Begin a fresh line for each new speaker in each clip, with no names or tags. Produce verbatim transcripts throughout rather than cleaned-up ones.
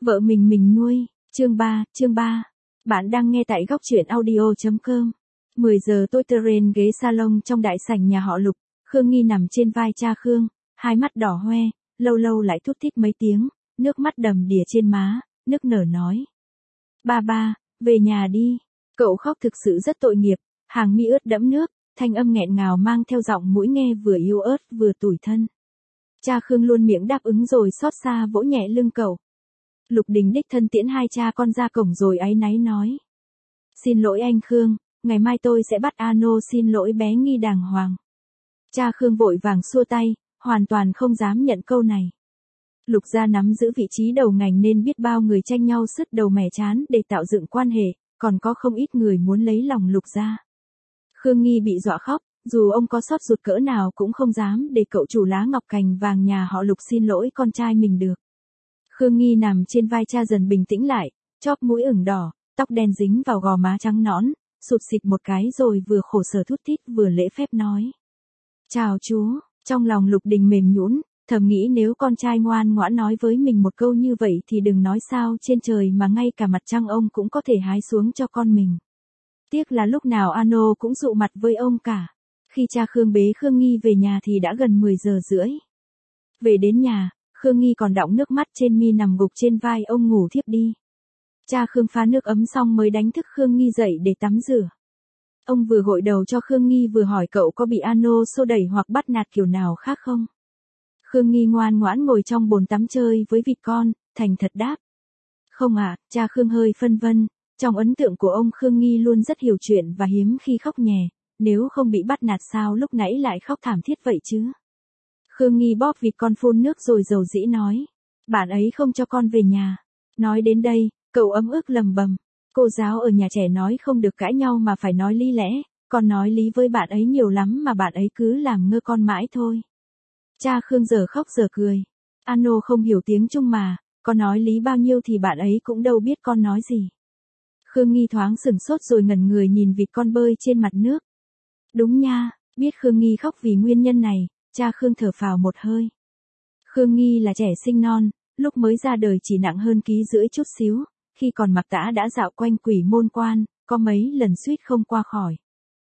Vợ mình mình nuôi, chương ba, chương ba. Bạn đang nghe tại góc truyện audio.com. mười giờ tối terrain ghế salon trong đại sảnh nhà họ Lục, Khương Nghi nằm trên vai cha Khương, hai mắt đỏ hoe, lâu lâu lại thút thít mấy tiếng, nước mắt đầm đìa trên má, nức nở nói. Ba ba, về nhà đi. Cậu khóc thực sự rất tội nghiệp, hàng mi ướt đẫm nước, thanh âm nghẹn ngào mang theo giọng mũi nghe vừa yếu ớt vừa tủi thân. Cha Khương luôn miệng đáp ứng rồi xót xa vỗ nhẹ lưng cậu. Lục Đình đích thân tiễn hai cha con ra cổng rồi áy náy nói. Xin lỗi anh Khương, ngày mai tôi sẽ bắt Ano xin lỗi bé Nghi đàng hoàng. Cha Khương vội vàng xua tay, hoàn toàn không dám nhận câu này. Lục gia nắm giữ vị trí đầu ngành nên biết bao người tranh nhau sứt đầu mẻ chán để tạo dựng quan hệ, còn có không ít người muốn lấy lòng Lục gia. Khương Nghi bị dọa khóc, dù ông có xót ruột cỡ nào cũng không dám để cậu chủ lá ngọc cành vàng nhà họ Lục xin lỗi con trai mình được. Khương Nghi nằm trên vai cha dần bình tĩnh lại, chóp mũi ửng đỏ, tóc đen dính vào gò má trắng nõn, sụt xịt một cái rồi vừa khổ sở thút thít vừa lễ phép nói. Chào chú, trong lòng Lục Đình mềm nhũn, thầm nghĩ nếu con trai ngoan ngoãn nói với mình một câu như vậy thì đừng nói sao trên trời mà ngay cả mặt trăng ông cũng có thể hái xuống cho con mình. Tiếc là lúc nào Ano cũng dụ mặt với ông cả. Khi cha Khương bế Khương Nghi về nhà thì đã gần mười giờ rưỡi. Về đến nhà, Khương Nghi còn đọng nước mắt trên mi nằm gục trên vai ông ngủ thiếp đi. Cha Khương pha nước ấm xong mới đánh thức Khương Nghi dậy để tắm rửa. Ông vừa gội đầu cho Khương Nghi vừa hỏi cậu có bị Ano xô đẩy hoặc bắt nạt kiểu nào khác không. Khương Nghi ngoan ngoãn ngồi trong bồn tắm chơi với vịt con, thành thật đáp. Không ạ, à, cha Khương hơi phân vân, trong ấn tượng của ông Khương Nghi luôn rất hiểu chuyện và hiếm khi khóc nhè, nếu không bị bắt nạt sao lúc nãy lại khóc thảm thiết vậy chứ. Khương Nghi bóp vịt con phun nước rồi dầu dĩ nói, bạn ấy không cho con về nhà. Nói đến đây, cậu ấm ức lầm bầm, cô giáo ở nhà trẻ nói không được cãi nhau mà phải nói lý lẽ, con nói lý với bạn ấy nhiều lắm mà bạn ấy cứ làm ngơ con mãi thôi. Cha Khương giờ khóc giờ cười, Ano không hiểu tiếng Trung mà, con nói lý bao nhiêu thì bạn ấy cũng đâu biết con nói gì. Khương Nghi thoáng sửng sốt rồi ngẩn người nhìn vịt con bơi trên mặt nước. Đúng nha, biết Khương Nghi khóc vì nguyên nhân này, cha Khương thở phào một hơi. Khương Nghi là trẻ sinh non, lúc mới ra đời chỉ nặng hơn ký rưỡi chút xíu, khi còn mặc tã đã dạo quanh quỷ môn quan, có mấy lần suýt không qua khỏi.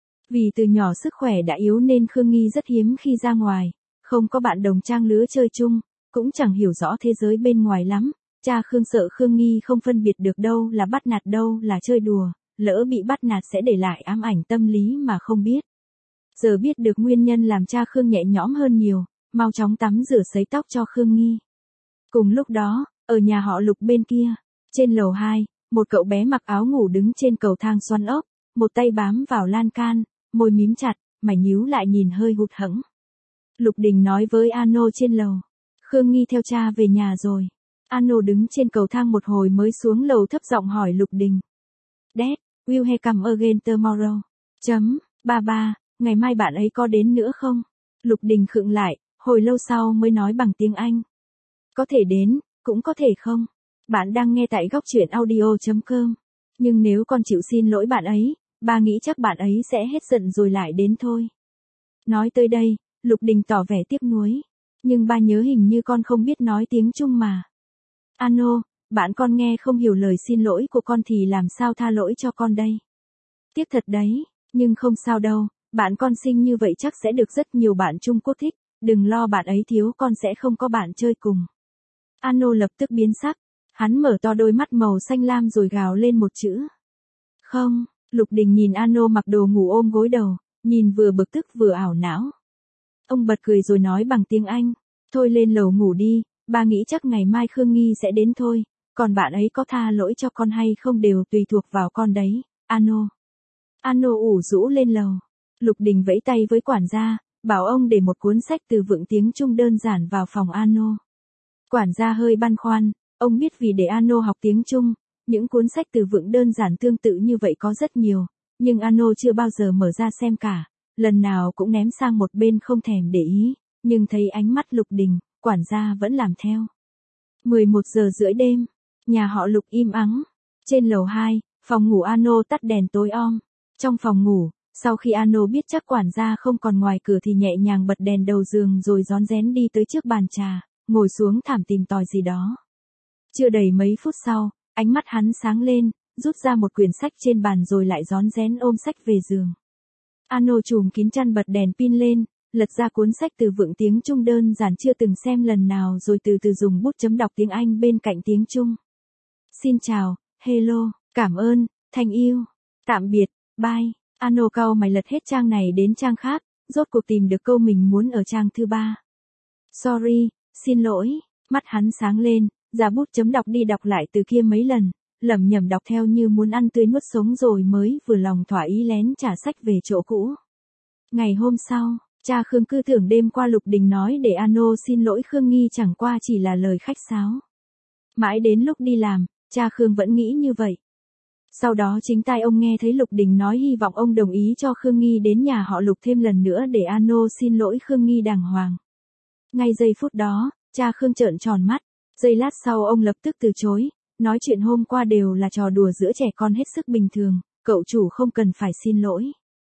Vì từ nhỏ sức khỏe đã yếu nên Khương Nghi rất hiếm khi ra ngoài, không có bạn đồng trang lứa chơi chung, cũng chẳng hiểu rõ thế giới bên ngoài lắm. Cha Khương sợ Khương Nghi không phân biệt được đâu là bắt nạt đâu là chơi đùa, lỡ bị bắt nạt sẽ để lại ám ảnh tâm lý mà không biết. Giờ biết được nguyên nhân làm cha Khương nhẹ nhõm hơn nhiều, mau chóng tắm rửa sấy tóc cho Khương Nghi. Cùng lúc đó, ở nhà họ Lục bên kia, trên lầu hai, một cậu bé mặc áo ngủ đứng trên cầu thang xoắn ốc, một tay bám vào lan can, môi mím chặt, mày nhíu lại nhìn hơi hụt hẫng. Lục Đình nói với Ano trên lầu, Khương Nghi theo cha về nhà rồi. Ano đứng trên cầu thang một hồi mới xuống lầu thấp giọng hỏi Lục Đình. Dad, will he come again tomorrow? Chấm, ba ba, ngày mai bạn ấy có đến nữa không? Lục Đình khựng lại, hồi lâu sau mới nói bằng tiếng Anh. Có thể đến, cũng có thể không. Bạn đang nghe tại góc truyện audio.com. Nhưng nếu con chịu xin lỗi bạn ấy, ba nghĩ chắc bạn ấy sẽ hết giận rồi lại đến thôi. Nói tới đây, Lục Đình tỏ vẻ tiếc nuối. Nhưng ba nhớ hình như con không biết nói tiếng Trung mà. Ano, bạn con nghe không hiểu lời xin lỗi của con thì làm sao tha lỗi cho con đây? Tiếc thật đấy, nhưng không sao đâu, bạn con xinh như vậy chắc sẽ được rất nhiều bạn Trung Quốc thích, đừng lo bạn ấy thiếu con sẽ không có bạn chơi cùng. Ano lập tức biến sắc, hắn mở to đôi mắt màu xanh lam rồi gào lên một chữ. Không, Lục Đình nhìn Ano mặc đồ ngủ ôm gối đầu, nhìn vừa bực tức vừa ảo não. Ông bật cười rồi nói bằng tiếng Anh, thôi lên lầu ngủ đi. Ba nghĩ chắc ngày mai Khương Nghi sẽ đến thôi, còn bạn ấy có tha lỗi cho con hay không đều tùy thuộc vào con đấy, Ano. Ano ủ rũ lên lầu. Lục Đình vẫy tay với quản gia, bảo ông để một cuốn sách từ vựng tiếng Trung đơn giản vào phòng Ano. Quản gia hơi băn khoăn, ông biết vì để Ano học tiếng Trung, những cuốn sách từ vựng đơn giản tương tự như vậy có rất nhiều, nhưng Ano chưa bao giờ mở ra xem cả, lần nào cũng ném sang một bên không thèm để ý, nhưng thấy ánh mắt Lục Đình, quản gia vẫn làm theo. mười một giờ rưỡi đêm, nhà họ Lục im ắng. Trên lầu hai, phòng ngủ Ano tắt đèn tối om. Trong phòng ngủ, sau khi Ano biết chắc quản gia không còn ngoài cửa thì nhẹ nhàng bật đèn đầu giường rồi rón rén đi tới trước bàn trà, ngồi xuống thảm tìm tòi gì đó. Chưa đầy mấy phút sau, ánh mắt hắn sáng lên, rút ra một quyển sách trên bàn rồi lại rón rén ôm sách về giường. Ano trùm kín chăn bật đèn pin lên, lật ra cuốn sách từ vựng tiếng Trung đơn giản chưa từng xem lần nào rồi từ từ dùng bút chấm đọc tiếng Anh bên cạnh tiếng Trung. Xin chào, hello, cảm ơn, thank you, tạm biệt, bye. Ano cau mày lật hết trang này đến trang khác, rốt cuộc tìm được câu mình muốn ở trang thứ ba. Sorry, xin lỗi, mắt hắn sáng lên, ra bút chấm đọc đi đọc lại từ kia mấy lần, lẩm nhẩm đọc theo như muốn ăn tươi nuốt sống rồi mới vừa lòng thỏa ý lén trả sách về chỗ cũ. Ngày hôm sau, cha Khương cứ tưởng đêm qua Lục Đình nói để Ano xin lỗi Khương Nghi chẳng qua chỉ là lời khách sáo. Mãi đến lúc đi làm, cha Khương vẫn nghĩ như vậy. Sau đó chính tai ông nghe thấy Lục Đình nói hy vọng ông đồng ý cho Khương Nghi đến nhà họ Lục thêm lần nữa để Ano xin lỗi Khương Nghi đàng hoàng. Ngay giây phút đó, cha Khương trợn tròn mắt, giây lát sau ông lập tức từ chối, nói chuyện hôm qua đều là trò đùa giữa trẻ con hết sức bình thường, cậu chủ không cần phải xin lỗi.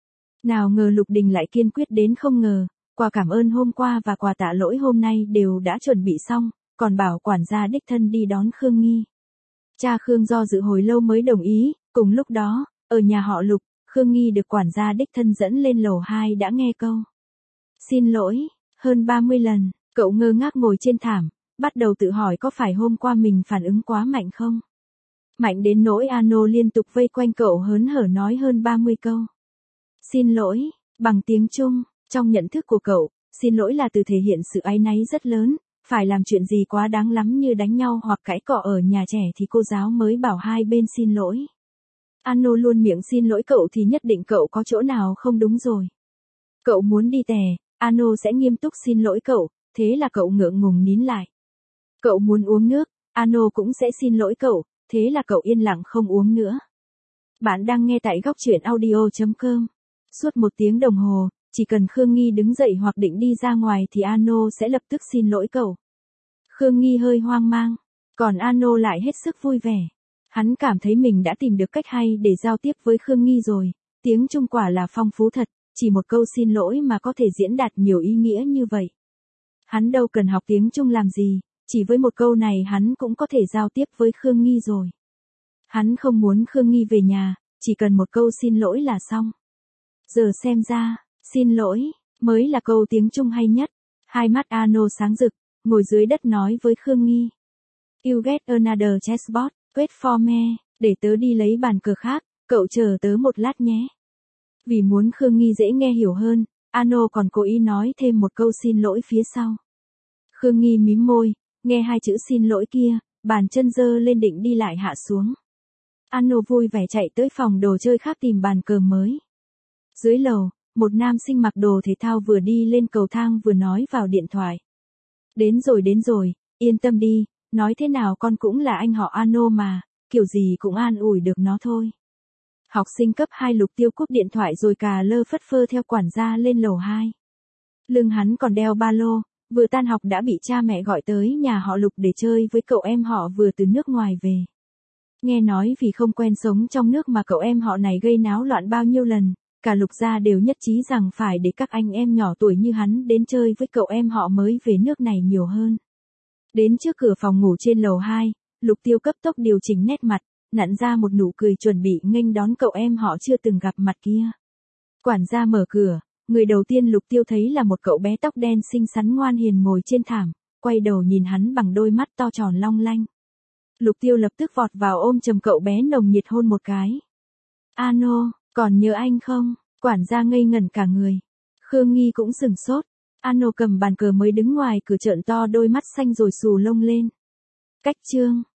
Nào ngờ Lục Đình lại kiên quyết đến không ngờ, quà cảm ơn hôm qua và quà tạ lỗi hôm nay đều đã chuẩn bị xong, còn bảo quản gia đích thân đi đón Khương Nghi. Cha Khương do dự hồi lâu mới đồng ý, cùng lúc đó, ở nhà họ Lục, Khương Nghi được quản gia đích thân dẫn lên lầu hai đã nghe câu xin lỗi, hơn ba mươi lần, cậu ngơ ngác ngồi trên thảm, bắt đầu tự hỏi có phải hôm qua mình phản ứng quá mạnh không? Mạnh đến nỗi Ano liên tục vây quanh cậu hớn hở nói hơn ba mươi câu. Xin lỗi, bằng tiếng Trung, trong nhận thức của cậu, xin lỗi là từ thể hiện sự áy náy rất lớn, phải làm chuyện gì quá đáng lắm như đánh nhau hoặc cãi cọ ở nhà trẻ thì cô giáo mới bảo hai bên xin lỗi. Ano luôn miệng xin lỗi cậu thì nhất định cậu có chỗ nào không đúng rồi. Cậu muốn đi tè, Ano sẽ nghiêm túc xin lỗi cậu, thế là cậu ngượng ngùng nín lại. Cậu muốn uống nước, Ano cũng sẽ xin lỗi cậu, thế là cậu yên lặng không uống nữa. Bạn đang nghe tại góc truyện audio chấm com. Suốt một tiếng đồng hồ, chỉ cần Khương Nghi đứng dậy hoặc định đi ra ngoài thì Ano sẽ lập tức xin lỗi cậu. Khương Nghi hơi hoang mang, còn Ano lại hết sức vui vẻ. Hắn cảm thấy mình đã tìm được cách hay để giao tiếp với Khương Nghi rồi, tiếng Trung quả là phong phú thật, chỉ một câu xin lỗi mà có thể diễn đạt nhiều ý nghĩa như vậy. Hắn đâu cần học tiếng Trung làm gì, chỉ với một câu này hắn cũng có thể giao tiếp với Khương Nghi rồi. Hắn không muốn Khương Nghi về nhà, chỉ cần một câu xin lỗi là xong. Giờ xem ra, xin lỗi, mới là câu tiếng Trung hay nhất. Hai mắt Ano sáng rực, ngồi dưới đất nói với Khương Nghi. You get another chessboard, wait for me, để tớ đi lấy bàn cờ khác, cậu chờ tớ một lát nhé. Vì muốn Khương Nghi dễ nghe hiểu hơn, Ano còn cố ý nói thêm một câu xin lỗi phía sau. Khương Nghi mím môi, nghe hai chữ xin lỗi kia, bàn chân giơ lên định đi lại hạ xuống. Ano vui vẻ chạy tới phòng đồ chơi khác tìm bàn cờ mới. Dưới lầu, một nam sinh mặc đồ thể thao vừa đi lên cầu thang vừa nói vào điện thoại. Đến rồi đến rồi, yên tâm đi, nói thế nào con cũng là anh họ Ano mà, kiểu gì cũng an ủi được nó thôi. Học sinh cấp hai Lục Tiêu cúp điện thoại rồi cà lơ phất phơ theo quản gia lên lầu hai. Lưng hắn còn đeo ba lô, vừa tan học đã bị cha mẹ gọi tới nhà họ Lục để chơi với cậu em họ vừa từ nước ngoài về. Nghe nói vì không quen sống trong nước mà cậu em họ này gây náo loạn bao nhiêu lần, cả Lục gia đều nhất trí rằng phải để các anh em nhỏ tuổi như hắn đến chơi với cậu em họ mới về nước này nhiều hơn. Đến trước cửa phòng ngủ trên lầu hai, Lục Tiêu cấp tốc điều chỉnh nét mặt, nặn ra một nụ cười chuẩn bị nghênh đón cậu em họ chưa từng gặp mặt kia. Quản gia mở cửa, người đầu tiên Lục Tiêu thấy là một cậu bé tóc đen xinh xắn ngoan hiền ngồi trên thảm, quay đầu nhìn hắn bằng đôi mắt to tròn long lanh. Lục Tiêu lập tức vọt vào ôm chầm cậu bé nồng nhiệt hôn một cái. Ano, còn nhớ anh không? Quản gia ngây ngẩn cả người. Khương Nghi cũng sừng sốt. Ano cầm bàn cờ mới đứng ngoài cửa trợn to đôi mắt xanh rồi xù lông lên. Cách chương.